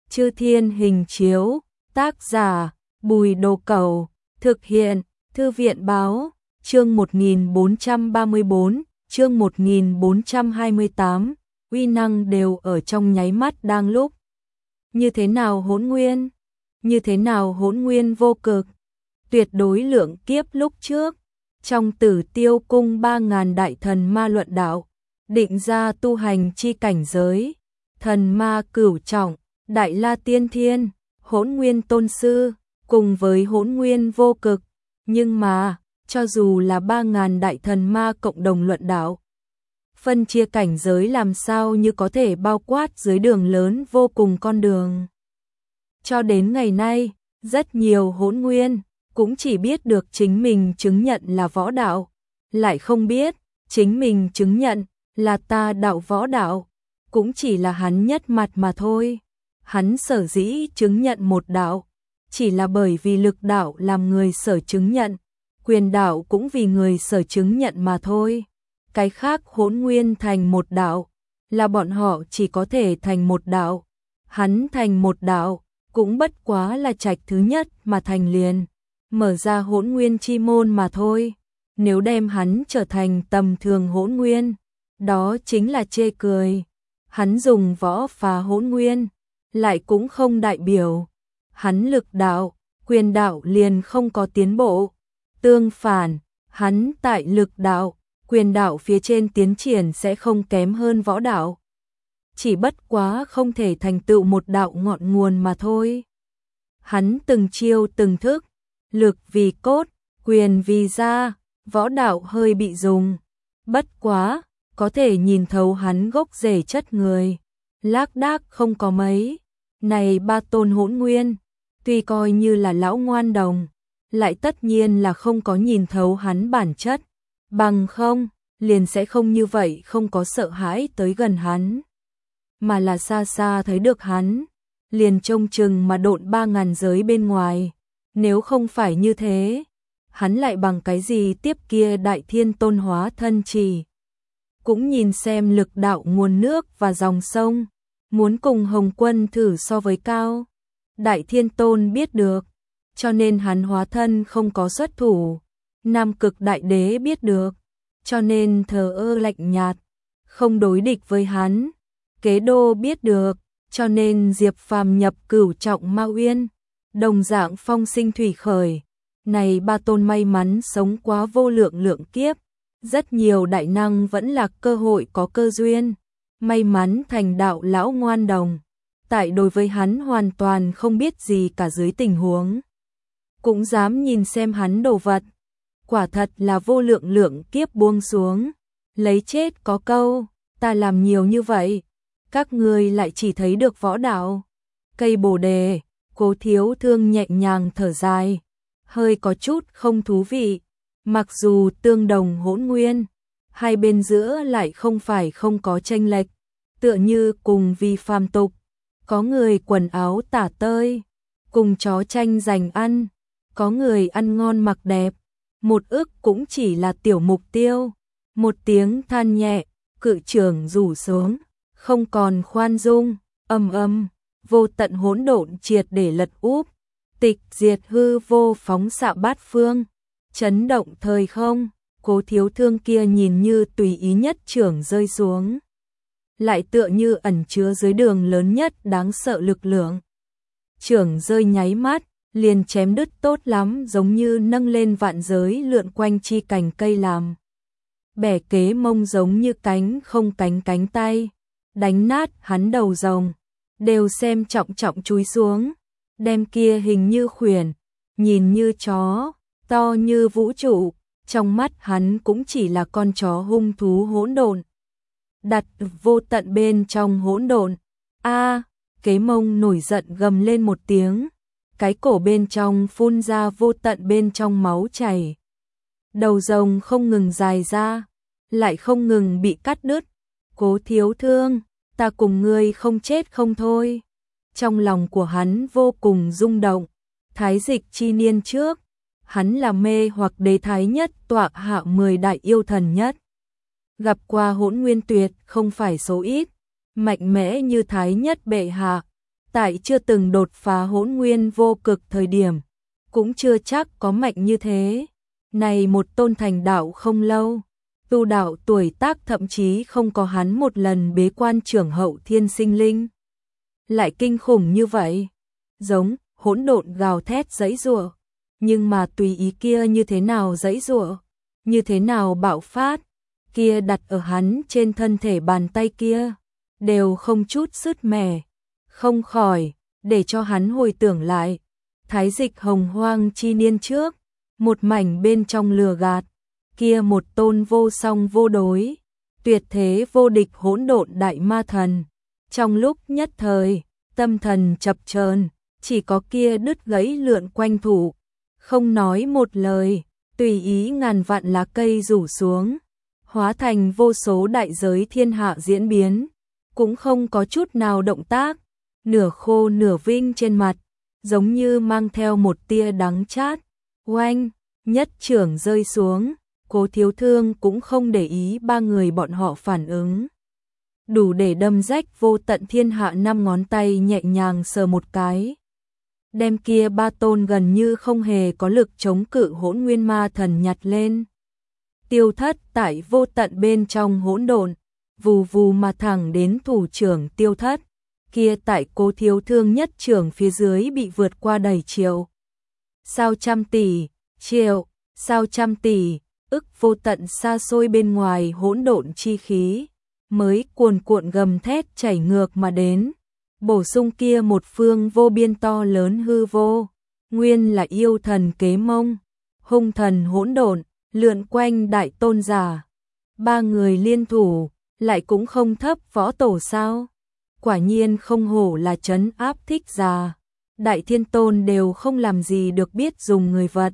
Chư Thiên Hình Chiếu, tác giả Bùi Đồ Cẩu, thực hiện Thư viện Báo, chương 1434, chương 1428, uy năng đều ở trong nháy mắt đang lúc. Như thế nào hỗn nguyên? Như thế nào hỗn nguyên vô cực? Tuyệt đối lượng kiếp lúc trước, trong Tử Tiêu cung 3000 đại thần ma luận đạo, định ra tu hành chi cảnh giới, thần ma cửu trọng, Đại La Tiên Thiên, Hỗn Nguyên Tôn Sư, cùng với Hỗn Nguyên vô cực, nhưng mà, cho dù là 3000 đại thần ma cộng đồng luận đạo, phân chia cảnh giới làm sao như có thể bao quát dưới đường lớn vô cùng con đường. Cho đến ngày nay, rất nhiều hỗn nguyên cũng chỉ biết được chính mình chứng nhận là võ đạo, lại không biết chính mình chứng nhận là ta đạo võ đạo, cũng chỉ là hắn nhất mặt mà thôi. Hắn sở dĩ chứng nhận một đạo, chỉ là bởi vì lực đạo làm người sở chứng nhận, quyền đạo cũng vì người sở chứng nhận mà thôi. Cái khác hỗn nguyên thành một đạo, là bọn họ chỉ có thể thành một đạo. Hắn thành một đạo, cũng bất quá là trạch thứ nhất mà thành liền, mở ra hỗn nguyên chi môn mà thôi. Nếu đem hắn trở thành tầm thường hỗn nguyên, đó chính là chê cười. Hắn dùng võ phá hỗn nguyên, lại cũng không đại biểu hắn lực đạo, quyền đạo liền không có tiến bộ. Tương phản, hắn tại lực đạo, quyền đạo phía trên tiến triển sẽ không kém hơn võ đạo. Chỉ bất quá không thể thành tựu một đạo ngọn nguồn mà thôi. Hắn từng chiêu từng thức, lực vì cốt, quyền vì da, võ đạo hơi bị dùng. Bất quá, có thể nhìn thấu hắn gốc rễ chất người, lác đác không có mấy. Này ba tôn hỗn nguyên, tuy coi như là lão ngoan đồng, lại tất nhiên là không có nhìn thấu hắn bản chất, bằng không, liền sẽ không như vậy không có sợ hãi tới gần hắn, mà là xa xa thấy được hắn, liền trông chừng mà độn 3000 giới bên ngoài. Nếu không phải như thế, hắn lại bằng cái gì tiếp kia Đại Thiên Tôn hóa thân chỉ. Cũng nhìn xem lực đạo nguồn nước và dòng sông, muốn cùng Hồng Quân thử so với cao. Đại Thiên Tôn biết được, cho nên hắn hóa thân không có xuất thủ. Nam Cực Đại Đế biết được, cho nên thờ ơ lạnh nhạt, không đối địch với hắn. Kế Đô biết được, cho nên Diệp Phàm nhập cửu trọng Ma Uyên, đồng dạng phong sinh thủy khởi. Này ba tôn may mắn sống quá vô lượng lượng kiếp, rất nhiều đại năng vẫn là cơ hội có cơ duyên, may mắn thành đạo lão ngoan đồng. Tại đối với hắn hoàn toàn không biết gì cả dưới tình huống, cũng dám nhìn xem hắn đồ vật, quả thật là vô lượng lượng kiếp buông xuống, lấy chết có câu, ta làm nhiều như vậy, các ngươi lại chỉ thấy được võ đạo. Cây bồ đề, Cố Thiếu Thương nhẹ nhàng thở dài, hơi có chút không thú vị. Mặc dù tương đồng hỗn nguyên, hai bên giữa lại không phải không có chênh lệch, tựa như cùng vì phàm tục, có người quần áo tả tơi, cùng chó tranh giành ăn, có người ăn ngon mặc đẹp, một ức cũng chỉ là tiểu mục tiêu. Một tiếng than nhẹ, cự trưởng rủ xuống, không còn khoan dung, vô tận hỗn độn triệt để lật úp, tịch diệt hư vô phóng xạ bát phương, chấn động thời không. Cố Thiếu Thương kia nhìn như tùy ý nhất trưởng rơi xuống, lại tựa như ẩn chứa dưới đường lớn nhất đáng sợ lực lượng. Trưởng rơi nháy mắt, liền chém đứt tốt lắm, giống như nâng lên vạn giới lượn quanh chi cành cây làm. Bẻ kế mông giống như cánh không cánh cánh tay, đánh nát hắn đầu rồng, đều xem trọng trọng chúi xuống, đem kia hình như khuyển, nhìn như chó, to như vũ trụ, trong mắt hắn cũng chỉ là con chó hung thú hỗn độn. Đặt vô tận bên trong hỗn độn. A, kế mông nổi giận gầm lên một tiếng, cái cổ bên trong phun ra vô tận bên trong máu chảy. Đầu rồng không ngừng dài ra, lại không ngừng bị cắt đứt. Cố Thiếu Thương, ta cùng ngươi không chết không thôi. Trong lòng của hắn vô cùng rung động. Thái dịch chi niên trước, hắn là mê hoặc đế thái nhất tọa hạ 10 đại yêu thần nhất. Gặp qua hỗn nguyên tuyệt không phải số ít, mạnh mẽ như thái nhất bệ hạ, tại chưa từng đột phá hỗn nguyên vô cực thời điểm, cũng chưa chắc có mạnh như thế. Này một tôn thành đạo không lâu, tu đạo tuổi tác thậm chí không có hắn một lần bế quan trưởng hậu thiên sinh linh. Lại kinh khủng như vậy, giống hỗn độn gào thét giãy giụa, nhưng mà tùy ý kia như thế nào giãy giụa, như thế nào bạo phát, kia đặt ở hắn trên thân thể bàn tay kia, đều không chút sứt mẻ, không khỏi để cho hắn hồi tưởng lại thái dịch hồng hoang chi niên trước, một mảnh bên trong lừa gạt, kia một tôn vô song vô đối, tuyệt thế vô địch hỗn độn đại ma thần. Trong lúc nhất thời, tâm thần chập chờn, chỉ có kia đứt gãy lượn quanh thủ, không nói một lời, tùy ý ngàn vạn lá cây rủ xuống, hóa thành vô số đại giới thiên hạ diễn biến, cũng không có chút nào động tác, nửa khô nửa vinh trên mặt, giống như mang theo một tia đắng chát. Oanh, nhất trưởng rơi xuống, Cố Thiếu Thương cũng không để ý ba người bọn họ phản ứng. Đủ để đâm rách vô tận thiên hạ, năm ngón tay nhẹ nhàng sờ một cái. Đem kia ba tôn gần như không hề có lực chống cự hỗn nguyên ma thần nhặt lên. Tiêu thất tại vô tận bên trong hỗn độn, vù vù mà thẳng đến thủ trưởng tiêu thất. Kia tại Cố Thiếu Thương nhất trưởng phía dưới bị vượt qua đầy triệu. Sao trăm tỷ, triệu, sao trăm tỷ, ức vô tận xa xôi bên ngoài hỗn độn chi khí, mới cuồn cuộn gầm thét chảy ngược mà đến, bổ sung kia một phương vô biên to lớn hư vô, nguyên là yêu thần Kế Mông, hung thần hỗn độn, lượn quanh đại tôn giả. Ba người liên thủ, lại cũng không thấp võ tổ sao? Quả nhiên không hổ là trấn áp thích già. Đại thiên tôn đều không làm gì được biết dùng người vật.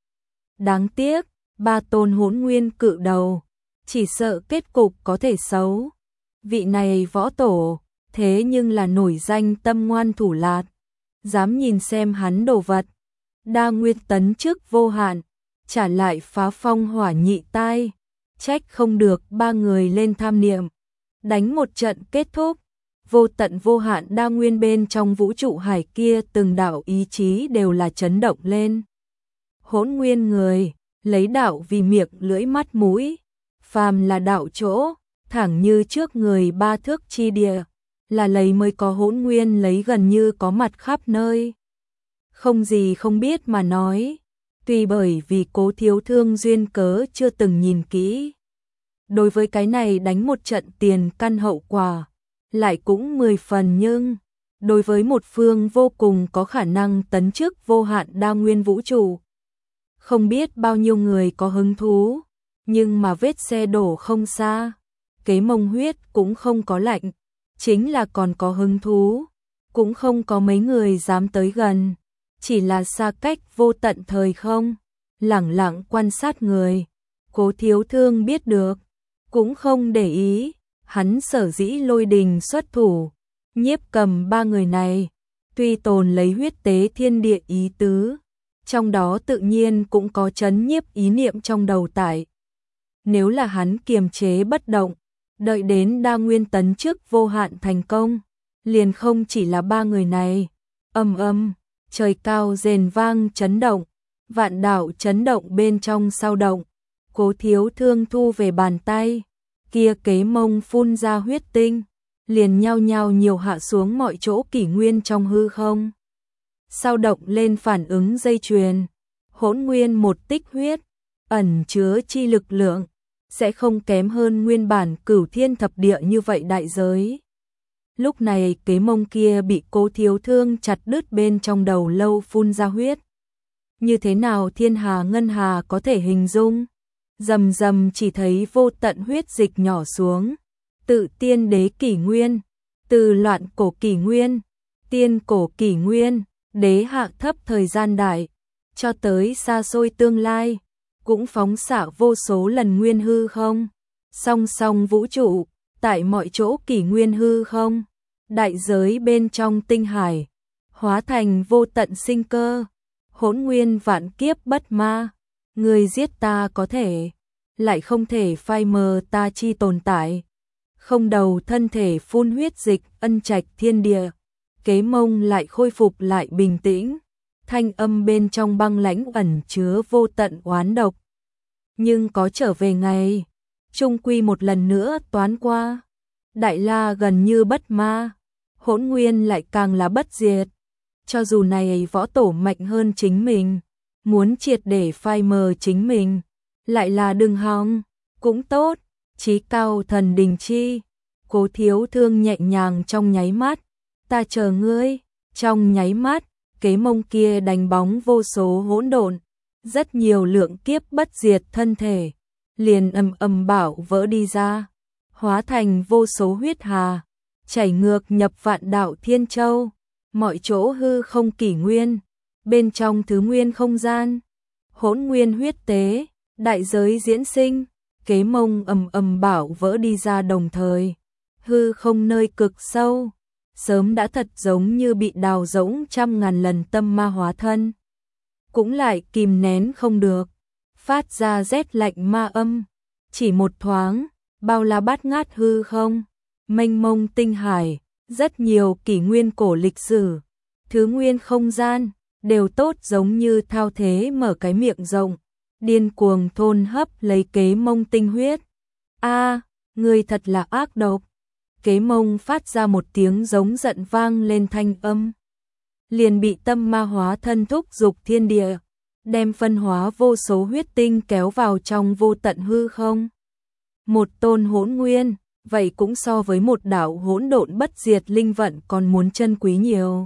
Đáng tiếc, ba tôn hỗn nguyên cự đầu, chỉ sợ kết cục có thể xấu. Vị này võ tổ, thế nhưng là nổi danh tâm ngoan thủ lạt, dám nhìn xem hắn đồ vật. Đa nguyên tấn chức vô hạn, trả lại phá phong hỏa nhị tai, trách không được ba người lên tham niệm. Đánh một trận kết thúc, vô tận vô hạn đa nguyên bên trong vũ trụ hải kia từng đạo ý chí đều là chấn động lên. Hỗn nguyên người, lấy đạo vì miệng lưỡi mắt mũi, phàm là đạo chỗ, thẳng như trước người ba thước chi địa, là lấy mới có hỗn nguyên, lấy gần như có mặt khắp nơi. Không gì không biết mà nói, tuy bởi vì Cố Thiếu Thương duyên cớ chưa từng nhìn kỹ. Đối với cái này đánh một trận tiền căn hậu quả, lại cũng 10 phần, nhưng đối với một phương vô cùng có khả năng tấn chức vô hạn đa nguyên vũ trụ, không biết bao nhiêu người có hứng thú, nhưng mà vết xe đổ không xa, Kế Mông huyết cũng không có lạnh, chính là còn có hứng thú, cũng không có mấy người dám tới gần, chỉ là xa cách vô tận thời không, lẳng lặng quan sát người. Cố Thiếu Thương biết được, cũng không để ý, hắn sở dĩ lôi đình xuất thủ, nhiếp cầm ba người này, tuy tồn lấy huyết tế thiên địa ý tứ, trong đó tự nhiên cũng có chấn nhiếp ý niệm trong đầu tại. Nếu là hắn kiềm chế bất động, đợi đến đa nguyên tấn chức vô hạn thành công, liền không chỉ là ba người này. Ầm ầm, trời cao rền vang chấn động, vạn đạo chấn động bên trong sao động. Cố Thiếu Thương thu về bàn tay, kia Kế Mông phun ra huyết tinh, liền nhao nhao nhiều hạ xuống mọi chỗ kỷ nguyên trong hư không. Sao động lên phản ứng dây chuyền, hỗn nguyên một tích huyết, ẩn chứa chi lực lượng, sẽ không kém hơn nguyên bản cửu thiên thập địa như vậy đại giới. Lúc này Kế Mông kia bị Cố Thiếu Thương chặt đứt bên trong đầu lâu phun ra huyết. Như thế nào thiên hà ngân hà có thể hình dung? Rầm rầm chỉ thấy vô tận huyết dịch nhỏ xuống, tự tiên đế kỷ nguyên, từ loạn cổ kỷ nguyên, tiên cổ kỷ nguyên, đế hạ thấp thời gian đại, cho tới xa xôi tương lai, cũng phóng xạ vô số lần nguyên hư không, song song vũ trụ, tại mọi chỗ kỷ nguyên hư không, đại giới bên trong tinh hải, hóa thành vô tận sinh cơ, hỗn nguyên vạn kiếp bất ma, người giết ta có thể, lại không thể phai mờ ta chi tồn tại. Không đầu thân thể phun huyết dịch, ân trạch thiên địa, Kế Mông lại khôi phục lại bình tĩnh, thanh âm bên trong băng lãnh ẩn chứa vô tận oán độc. Nhưng có trở về ngày, chung quy một lần nữa toán qua. Đại La gần như bất ma, Hỗn Nguyên lại càng là bất diệt. Cho dù này võ tổ mạnh hơn chính mình, muốn triệt để phai mờ chính mình, lại là đừng hòng, cũng tốt, chí cao thần đình chi. Cố Thiếu Thương nhẹ nhàng trong nháy mắt, ta chờ ngươi, trong nháy mắt, Kế Mông kia đánh bóng vô số hỗn độn, rất nhiều lượng kiếp bất diệt thân thể, liền ầm ầm bạo vỡ đi ra, hóa thành vô số huyết hà, chảy ngược nhập vạn đạo thiên châu, mọi chỗ hư không kỷ nguyên, bên trong thứ nguyên không gian, hỗn nguyên huyết tế, đại giới diễn sinh, Kế Mông ầm ầm bạo vỡ đi ra đồng thời, hư không nơi cực sâu, sớm đã thật giống như bị đào rỗng trăm ngàn lần tâm ma hóa thân, cũng lại kìm nén không được, phát ra rét lạnh ma âm, chỉ một thoáng, bao la bát ngát hư không, mênh mông tinh hải, rất nhiều kỷ nguyên cổ lịch sử, thứ nguyên không gian, đều tốt giống như thao thế mở cái miệng rộng, điên cuồng thôn hấp lấy Kế Mông tinh huyết. A, người thật là ác độc. Kế Mông phát ra một tiếng giống giận vang lên thanh âm, liền bị tâm ma hóa thân thúc dục thiên địa, đem phân hóa vô số huyết tinh kéo vào trong vô tận hư không. Một tôn hỗn nguyên, vậy cũng so với một đạo hỗn độn bất diệt linh vận còn muốn chân quý nhiều.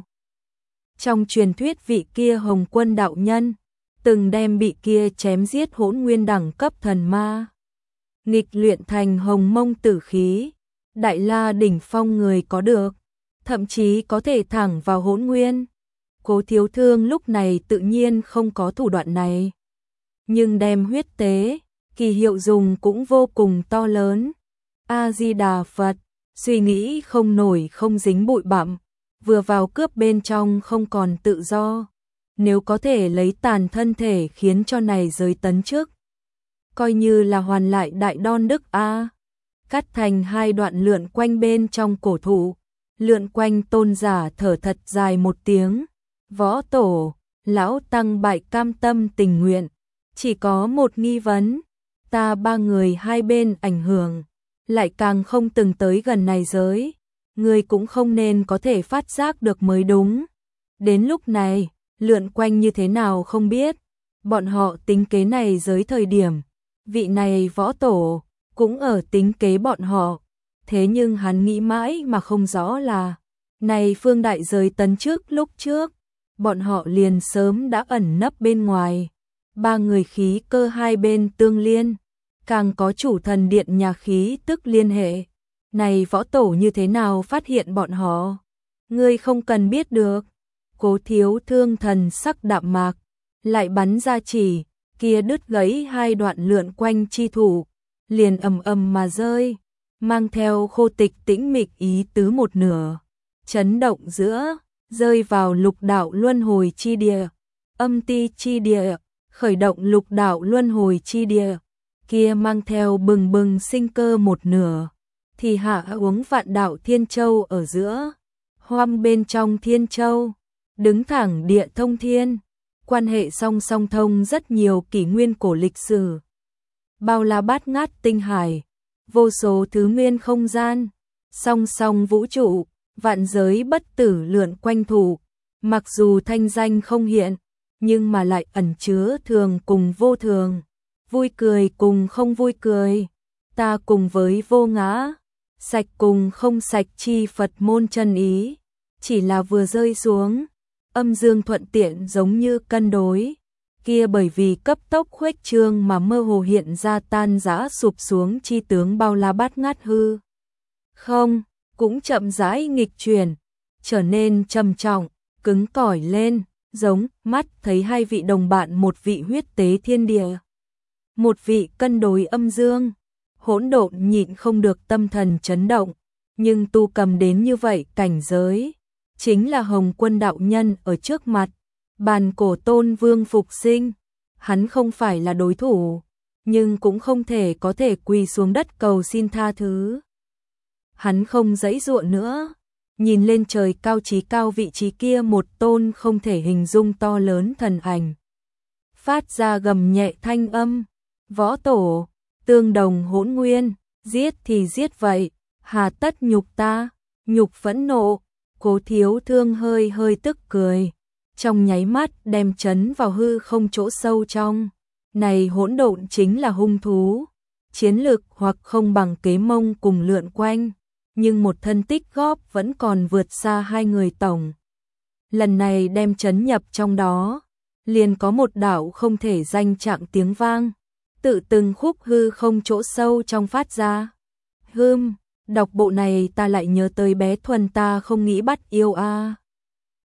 Trong truyền thuyết vị kia Hồng Quân đạo nhân, từng đem bị kia chém giết hỗn nguyên đẳng cấp thần ma, nghịch luyện thành hồng mông tử khí, Đại La đỉnh phong người có được, thậm chí có thể thẳng vào hỗn nguyên. Cố Thiếu Thương lúc này tự nhiên không có thủ đoạn này, nhưng đem huyết tế, kỳ hiệu dùng cũng vô cùng to lớn. A Di Đà Phật, suy nghĩ không nổi không dính bụi bặm, vừa vào cướp bên trong không còn tự do, nếu có thể lấy tàn thân thể khiến cho này giới tấn trước, coi như là hoàn lại đại đon đức a. Cắt thành hai đoạn lượn quanh bên trong cổ thụ, lượn quanh tôn giả thở thật dài một tiếng, võ tổ, lão tăng bại cam tâm tình nguyện, chỉ có một nghi vấn, ta ba người hai bên ảnh hưởng, lại càng không từng tới gần này giới, người cũng không nên có thể phát giác được mới đúng. Đến lúc này, lượn quanh như thế nào không biết, bọn họ tính kế này giới thời điểm, vị này võ tổ cũng ở tính kế bọn họ, thế nhưng hắn nghĩ mãi mà không rõ là, này phương đại giới tấn trước lúc trước, bọn họ liền sớm đã ẩn nấp bên ngoài, ba người khí cơ hai bên tương liên, càng có chủ thần điện nhà khí tức liên hệ, này võ tổ như thế nào phát hiện bọn họ, ngươi không cần biết được. Cố Thiếu Thương thần sắc đạm mạc, lại bắn ra chỉ, kia đứt gãy hai đoạn lượn quanh chi thủ, liền ầm ầm mà rơi, mang theo khô tịch tĩnh mịch ý tứ một nửa, chấn động giữa, rơi vào lục đạo luân hồi chi địa, âm ti chi địa, khởi động lục đạo luân hồi chi địa, kia mang theo bừng bừng sinh cơ một nửa, thì hạ uống vạn đạo thiên châu ở giữa, hoăm bên trong thiên châu, đứng thẳng địa thông thiên, quan hệ song song thông rất nhiều kỷ nguyên cổ lịch sử. Bao la bát ngát tinh hải, vô số thứ nguyên không gian, song song vũ trụ, vạn giới bất tử lượn quanh thủ, mặc dù thanh danh không hiện, nhưng mà lại ẩn chứa thường cùng vô thường, vui cười cùng không vui cười, ta cùng với vô ngã, sạch cùng không sạch chi Phật môn chân ý, chỉ là vừa rơi xuống, âm dương thuận tiện giống như cân đối, kia bởi vì cấp tốc khuếch trương mà mơ hồ hiện ra tan rã sụp xuống chi tướng bao la bát ngát hư. Không, cũng chậm rãi nghịch chuyển, trở nên trầm trọng, cứng cỏi lên, giống mắt thấy hai vị đồng bạn, một vị huyết tế thiên địa, một vị cân đối âm dương, hỗn độn nhịn không được tâm thần chấn động, nhưng tu cầm đến như vậy cảnh giới, chính là Hồng Quân đạo nhân ở trước mặt, bàn cổ tôn vương phục sinh, hắn không phải là đối thủ, nhưng cũng không thể có thể quỳ xuống đất cầu xin tha thứ. Hắn không giãy giụa nữa, nhìn lên trời cao chí cao vị trí kia một tôn không thể hình dung to lớn thần ảnh. Phát ra gầm nhẹ thanh âm, võ tổ, tương đồng hỗn nguyên, giết thì giết vậy, hà tất nhục ta, nhục phẫn nộ, Cố Thiếu Thương hơi hơi tức cười, trong nháy mắt đem chấn vào hư không chỗ sâu trong. Này hỗn độn chính là hung thú, chiến lực hoặc không bằng Kế Mông cùng lượn quanh, nhưng một thân tích góp vẫn còn vượt xa hai người tổng. Lần này đem chấn nhập trong đó, liền có một đạo không thể danh trạng tiếng vang, tự từng khúc hư không chỗ sâu trong phát ra. Đọc bộ này ta lại nhớ tới bé Thuần ta không nghĩ bắt yêu a.